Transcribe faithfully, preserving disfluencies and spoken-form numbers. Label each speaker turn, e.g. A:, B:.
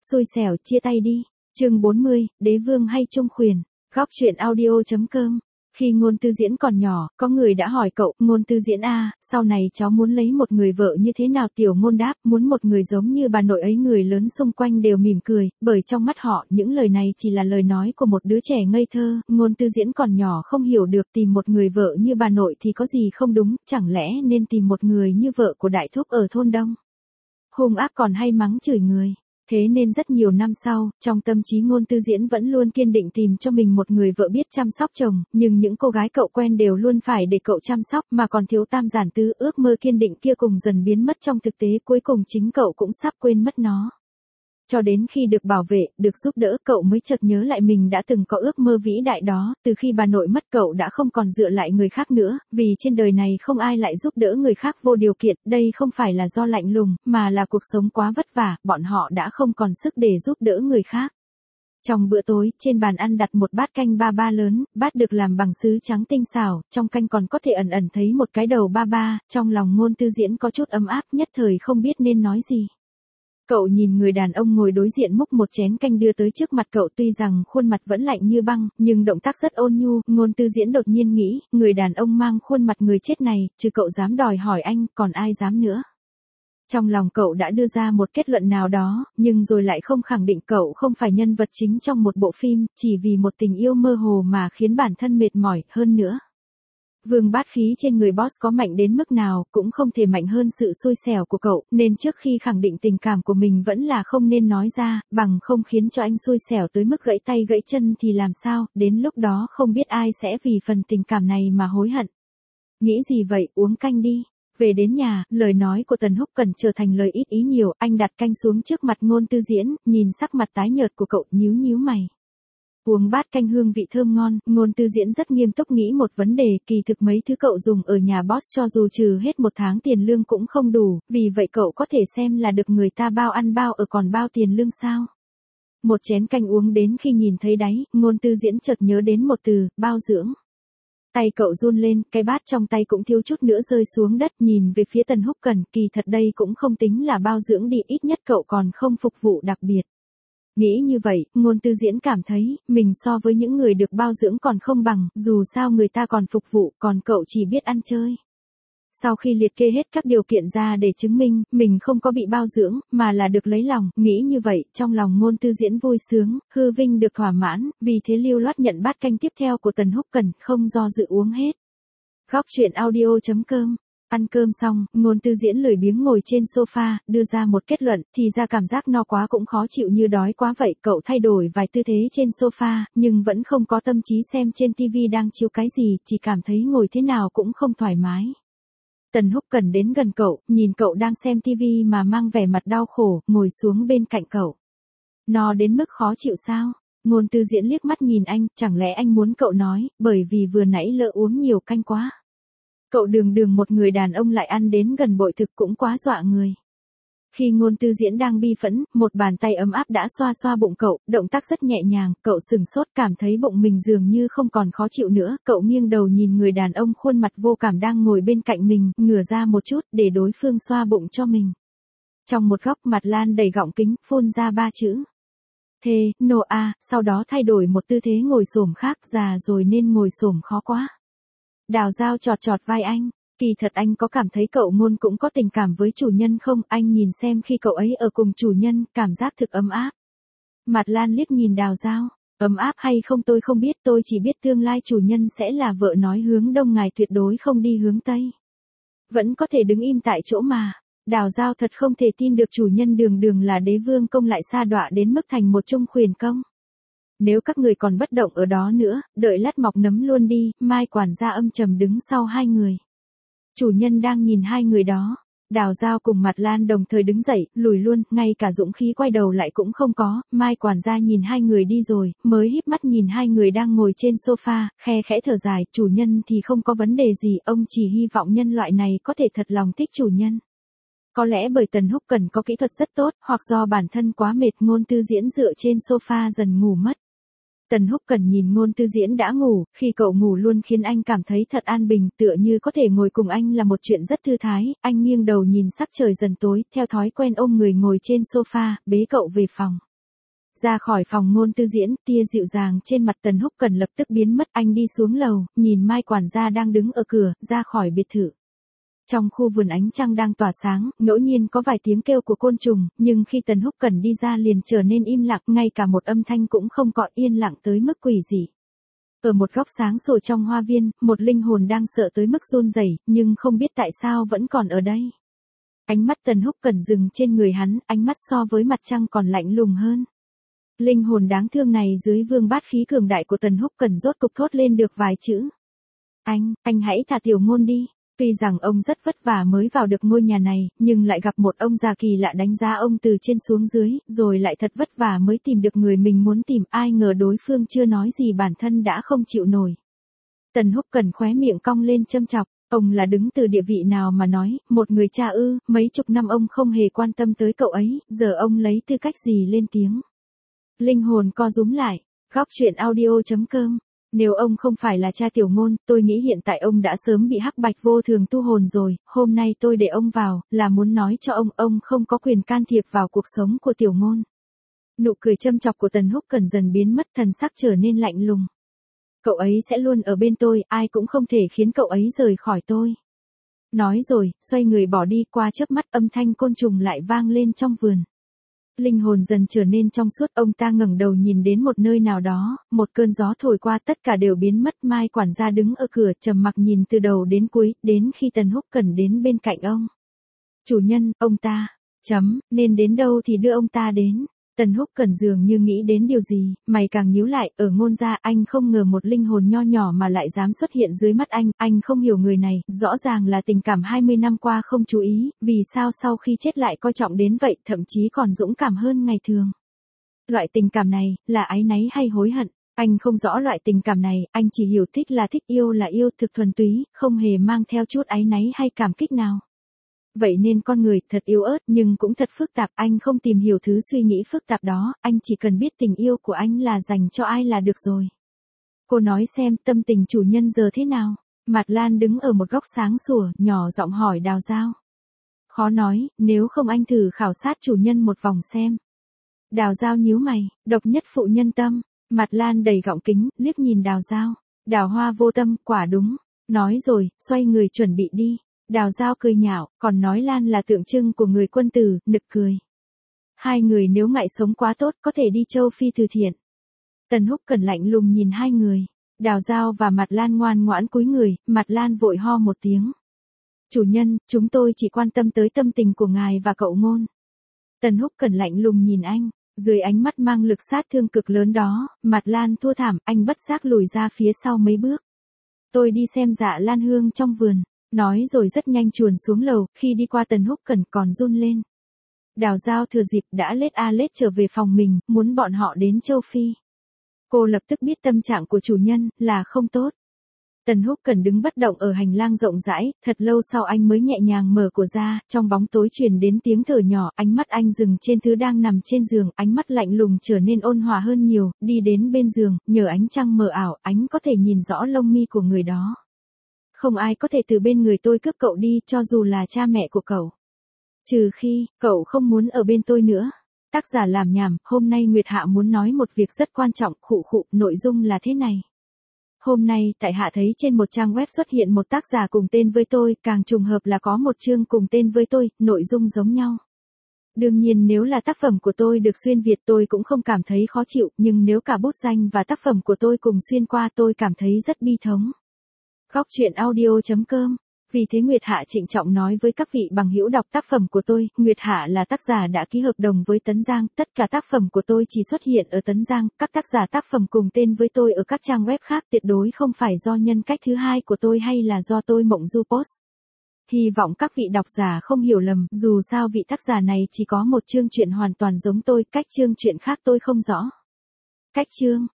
A: Xui xẻo chia tay đi. Chương bốn mươi, đế vương hay trung khuyển. Góc truyện audio.com. Khi Ngôn Tư Diễn còn nhỏ, có người đã hỏi cậu, Ngôn Tư Diễn a, sau này cháu muốn lấy một người vợ như thế nào? Tiểu Ngôn đáp, muốn một người giống như bà nội ấy. Người lớn xung quanh đều mỉm cười, bởi trong mắt họ, những lời này chỉ là lời nói của một đứa trẻ ngây thơ. Ngôn Tư Diễn còn nhỏ không hiểu được tìm một người vợ như bà nội thì có gì không đúng, chẳng lẽ nên tìm một người như vợ của đại thúc ở thôn Đông. Hung ác còn hay mắng chửi người. Thế nên rất nhiều năm sau, trong tâm trí Ngôn Tư Diễn vẫn luôn kiên định tìm cho mình một người vợ biết chăm sóc chồng, nhưng những cô gái cậu quen đều luôn phải để cậu chăm sóc, mà còn thiếu tam giản tứ. Ước mơ kiên định kia cùng dần biến mất trong thực tế, cuối cùng chính cậu cũng sắp quên mất nó. Cho đến khi được bảo vệ, được giúp đỡ, cậu mới chợt nhớ lại mình đã từng có ước mơ vĩ đại đó. Từ khi bà nội mất, cậu đã không còn dựa lại người khác nữa, vì trên đời này không ai lại giúp đỡ người khác vô điều kiện. Đây không phải là do lạnh lùng, mà là cuộc sống quá vất vả, bọn họ đã không còn sức để giúp đỡ người khác. Trong bữa tối, trên bàn ăn đặt một bát canh ba ba lớn, bát được làm bằng sứ trắng tinh xảo, trong canh còn có thể ẩn ẩn thấy một cái đầu ba ba. Trong lòng Ngôn Tư Diễn có chút ấm áp, nhất thời không biết nên nói gì. Cậu nhìn người đàn ông ngồi đối diện múc một chén canh đưa tới trước mặt cậu, tuy rằng khuôn mặt vẫn lạnh như băng, nhưng động tác rất ôn nhu. Ngôn Tư Diễn đột nhiên nghĩ, người đàn ông mang khuôn mặt người chết này, trừ cậu dám đòi hỏi anh, còn ai dám nữa. Trong lòng cậu đã đưa ra một kết luận nào đó, nhưng rồi lại không khẳng định. Cậu không phải nhân vật chính trong một bộ phim, chỉ vì một tình yêu mơ hồ mà khiến bản thân mệt mỏi. Hơn nữa, vương bát khí trên người boss có mạnh đến mức nào, cũng không thể mạnh hơn sự xui xẻo của cậu, nên trước khi khẳng định tình cảm của mình vẫn là không nên nói ra, bằng không khiến cho anh xui xẻo tới mức gãy tay gãy chân thì làm sao, đến lúc đó không biết ai sẽ vì phần tình cảm này mà hối hận. Nghĩ gì vậy, uống canh đi. Về đến nhà, lời nói của Tần Húc Cần trở thành lời ít ý nhiều. Anh đặt canh xuống trước mặt Ngôn Tư Diễn, nhìn sắc mặt tái nhợt của cậu, nhíu nhíu mày. Uống bát canh hương vị thơm ngon, Ngôn Tư Diễn rất nghiêm túc nghĩ một vấn đề, kỳ thực mấy thứ cậu dùng ở nhà boss cho dù trừ hết một tháng tiền lương cũng không đủ, vì vậy cậu có thể xem là được người ta bao ăn bao ở còn bao tiền lương sao. Một chén canh uống đến khi nhìn thấy đáy, Ngôn Tư Diễn chợt nhớ đến một từ, bao dưỡng. Tay cậu run lên, cái bát trong tay cũng thiếu chút nữa rơi xuống đất. Nhìn về phía Tần Húc Cần, kỳ thật đây cũng không tính là bao dưỡng đi, ít nhất cậu còn không phục vụ đặc biệt. Nghĩ như vậy, Ngôn Tư Diễn cảm thấy, mình so với những người được bao dưỡng còn không bằng, dù sao người ta còn phục vụ, còn cậu chỉ biết ăn chơi. Sau khi liệt kê hết các điều kiện ra để chứng minh, mình không có bị bao dưỡng, mà là được lấy lòng, nghĩ như vậy, trong lòng Ngôn Tư Diễn vui sướng, hư vinh được thỏa mãn, vì thế lưu loát nhận bát canh tiếp theo của Tần Húc Cần, không do dự uống hết. Góc truyện audio.com. Ăn cơm xong, Ngôn Tư Diễn lười biếng ngồi trên sofa, đưa ra một kết luận, thì ra cảm giác no quá cũng khó chịu như đói quá vậy. Cậu thay đổi vài tư thế trên sofa, nhưng vẫn không có tâm trí xem trên tivi đang chiếu cái gì, chỉ cảm thấy ngồi thế nào cũng không thoải mái. Tần Húc Cần đến gần cậu, nhìn cậu đang xem tivi mà mang vẻ mặt đau khổ, ngồi xuống bên cạnh cậu. No đến mức khó chịu sao? Ngôn Tư Diễn liếc mắt nhìn anh, chẳng lẽ anh muốn cậu nói, bởi vì vừa nãy lỡ uống nhiều canh quá. Cậu đường đường một người đàn ông lại ăn đến gần bội thực cũng quá dọa người. Khi Ngôn Tư Diễn đang bi phẫn, một bàn tay ấm áp đã xoa xoa bụng cậu, động tác rất nhẹ nhàng, cậu sừng sốt cảm thấy bụng mình dường như không còn khó chịu nữa. Cậu nghiêng đầu nhìn người đàn ông khuôn mặt vô cảm đang ngồi bên cạnh mình, ngửa ra một chút để đối phương xoa bụng cho mình. Trong một góc mặt Lan đầy gọng kính, phun ra ba chữ. Thê, nô a, sau đó thay đổi một tư thế ngồi xổm khác, già rồi nên ngồi xổm khó quá. Đào Dao chọt chọt vai anh. Kỳ thật anh có cảm thấy cậu Ngôn cũng có tình cảm với chủ nhân không? Anh nhìn xem khi cậu ấy ở cùng chủ nhân, cảm giác thực ấm áp. Mặt Lan liếc nhìn Đào Dao. Ấm áp hay không tôi không biết, tôi chỉ biết tương lai chủ nhân sẽ là vợ nói hướng đông, ngài tuyệt đối không đi hướng tây. Vẫn có thể đứng im tại chỗ mà. Đào Dao thật không thể tin được chủ nhân đường đường là đế vương công lại sa đọa đến mức thành một trung khuyển công. Nếu các người còn bất động ở đó nữa, đợi lát mọc nấm luôn đi. Mai quản gia âm trầm đứng sau hai người. Chủ nhân đang nhìn hai người đó. Đào Dao cùng Mặt Lan đồng thời đứng dậy, lùi luôn, ngay cả dũng khí quay đầu lại cũng không có. Mai quản gia nhìn hai người đi rồi, mới híp mắt nhìn hai người đang ngồi trên sofa, khe khẽ thở dài. Chủ nhân thì không có vấn đề gì, ông chỉ hy vọng nhân loại này có thể thật lòng thích chủ nhân. Có lẽ bởi Tần Húc Cần có kỹ thuật rất tốt, hoặc do bản thân quá mệt, Ngôn Tư Diễn dựa trên sofa dần ngủ mất. Tần Húc Cần nhìn Ngôn Tư Diễn đã ngủ, khi cậu ngủ luôn khiến anh cảm thấy thật an bình, tựa như có thể ngồi cùng anh là một chuyện rất thư thái. Anh nghiêng đầu nhìn sắc trời dần tối, theo thói quen ôm người ngồi trên sofa, bế cậu về phòng. Ra khỏi phòng Ngôn Tư Diễn, tia dịu dàng trên mặt Tần Húc Cần lập tức biến mất, anh đi xuống lầu, nhìn Mai quản gia đang đứng ở cửa, ra khỏi biệt thự. Trong khu vườn ánh trăng đang tỏa sáng, ngẫu nhiên có vài tiếng kêu của côn trùng, nhưng khi Tần Húc Cần đi ra liền trở nên im lặng, ngay cả một âm thanh cũng không có, yên lặng tới mức quỷ dị. Ở một góc sáng sủa trong hoa viên, một linh hồn đang sợ tới mức run rẩy, nhưng không biết tại sao vẫn còn ở đây. Ánh mắt Tần Húc Cần dừng trên người hắn, ánh mắt so với mặt trăng còn lạnh lùng hơn. Linh hồn đáng thương này dưới vương bát khí cường đại của Tần Húc Cần rốt cục thốt lên được vài chữ. Anh, anh hãy thả Tiểu Ngôn đi. Tuy rằng ông rất vất vả mới vào được ngôi nhà này, nhưng lại gặp một ông già kỳ lạ đánh giá ông từ trên xuống dưới, rồi lại thật vất vả mới tìm được người mình muốn tìm, ai ngờ đối phương chưa nói gì bản thân đã không chịu nổi. Tần Húc Cần khóe miệng cong lên châm chọc, ông là đứng từ địa vị nào mà nói, một người cha ư, mấy chục năm ông không hề quan tâm tới cậu ấy, giờ ông lấy tư cách gì lên tiếng. Linh hồn co rúm lại, góc truyện audio chấm com. Nếu ông không phải là cha Tiểu Ngôn, tôi nghĩ hiện tại ông đã sớm bị hắc bạch vô thường tu hồn rồi, hôm nay tôi để ông vào, là muốn nói cho ông, ông không có quyền can thiệp vào cuộc sống của Tiểu Ngôn. Nụ cười châm chọc của Tần Húc Cần dần biến mất, thần sắc trở nên lạnh lùng. Cậu ấy sẽ luôn ở bên tôi, ai cũng không thể khiến cậu ấy rời khỏi tôi. Nói rồi, xoay người bỏ đi, qua chớp mắt âm thanh côn trùng lại vang lên trong vườn. Linh hồn dần trở nên trong suốt, ông ta ngẩng đầu nhìn đến một nơi nào đó, một cơn gió thổi qua tất cả đều biến mất. Mai quản gia đứng ở cửa trầm mặc nhìn từ đầu đến cuối, đến khi Tần Húc Cần đến bên cạnh ông. Chủ nhân, ông ta, chấm, nên đến đâu thì đưa ông ta đến. Tần Húc Cần dường như nghĩ đến điều gì, mày càng nhíu lại, ở Ngôn gia anh không ngờ một linh hồn nho nhỏ mà lại dám xuất hiện dưới mắt anh, anh không hiểu người này, rõ ràng là tình cảm hai mươi năm qua không chú ý, vì sao sau khi chết lại coi trọng đến vậy, thậm chí còn dũng cảm hơn ngày thường. Loại tình cảm này, là áy náy hay hối hận, anh không rõ loại tình cảm này, anh chỉ hiểu thích là thích, yêu là yêu, thực thuần túy, không hề mang theo chút áy náy hay cảm kích nào. Vậy nên con người thật yếu ớt nhưng cũng thật phức tạp, anh không tìm hiểu thứ suy nghĩ phức tạp đó, anh chỉ cần biết tình yêu của anh là dành cho ai là được rồi. Cô nói xem tâm tình chủ nhân giờ thế nào. Mạt Lan đứng ở một góc sáng sủa, nhỏ giọng hỏi Đào Dao. Khó nói, nếu không anh thử khảo sát chủ nhân một vòng xem. Đào Dao nhíu mày, độc nhất phụ nhân tâm. Mạt Lan đầy gọng kính, liếc nhìn Đào Dao. Đào Hoa vô tâm, quả đúng. Nói rồi, xoay người chuẩn bị đi. Đào Dao cười nhạo, còn nói Lan là tượng trưng của người quân tử, nực cười. Hai người nếu ngại sống quá tốt có thể đi châu Phi từ thiện. Tần Húc Cần lạnh lùng nhìn hai người. Đào Dao và Mạt Lan ngoan ngoãn cúi người, Mạt Lan vội ho một tiếng. Chủ nhân, chúng tôi chỉ quan tâm tới tâm tình của ngài và cậu Ngôn. Tần Húc Cần lạnh lùng nhìn anh, dưới ánh mắt mang lực sát thương cực lớn đó, Mạt Lan thua thảm, anh bất giác lùi ra phía sau mấy bước. Tôi đi xem Dạ Lan Hương trong vườn. Nói rồi rất nhanh chuồn xuống lầu, khi đi qua Tần Húc Cần còn run lên. Đào Dao thừa dịp đã lết a lết trở về phòng mình, muốn bọn họ đến châu Phi. Cô lập tức biết tâm trạng của chủ nhân, là không tốt. Tần Húc Cần đứng bất động ở hành lang rộng rãi, thật lâu sau anh mới nhẹ nhàng mở cửa ra, trong bóng tối truyền đến tiếng thở nhỏ, ánh mắt anh dừng trên thứ đang nằm trên giường, ánh mắt lạnh lùng trở nên ôn hòa hơn nhiều, đi đến bên giường, nhờ ánh trăng mờ ảo, ánh có thể nhìn rõ lông mi của người đó. Không ai có thể từ bên người tôi cướp cậu đi, cho dù là cha mẹ của cậu. Trừ khi, cậu không muốn ở bên tôi nữa. Tác giả làm nhảm, hôm nay Nguyệt Hạ muốn nói một việc rất quan trọng, khụ khụ, nội dung là thế này. Hôm nay, tại Hạ thấy trên một trang web xuất hiện một tác giả cùng tên với tôi, càng trùng hợp là có một chương cùng tên với tôi, nội dung giống nhau. Đương nhiên nếu là tác phẩm của tôi được xuyên Việt tôi cũng không cảm thấy khó chịu, nhưng nếu cả bút danh và tác phẩm của tôi cùng xuyên qua tôi cảm thấy rất bi thống. Góc truyện audio chấm com. Vì thế Nguyệt Hạ trịnh trọng nói với các vị bằng hữu đọc tác phẩm của tôi, Nguyệt Hạ là tác giả đã ký hợp đồng với Tấn Giang, tất cả tác phẩm của tôi chỉ xuất hiện ở Tấn Giang, các tác giả tác phẩm cùng tên với tôi ở các trang web khác tuyệt đối không phải do nhân cách thứ hai của tôi hay là do tôi mộng du post. Hy vọng các vị độc giả không hiểu lầm, dù sao vị tác giả này chỉ có một chương truyện hoàn toàn giống tôi, cách chương truyện khác tôi không rõ. Cách chương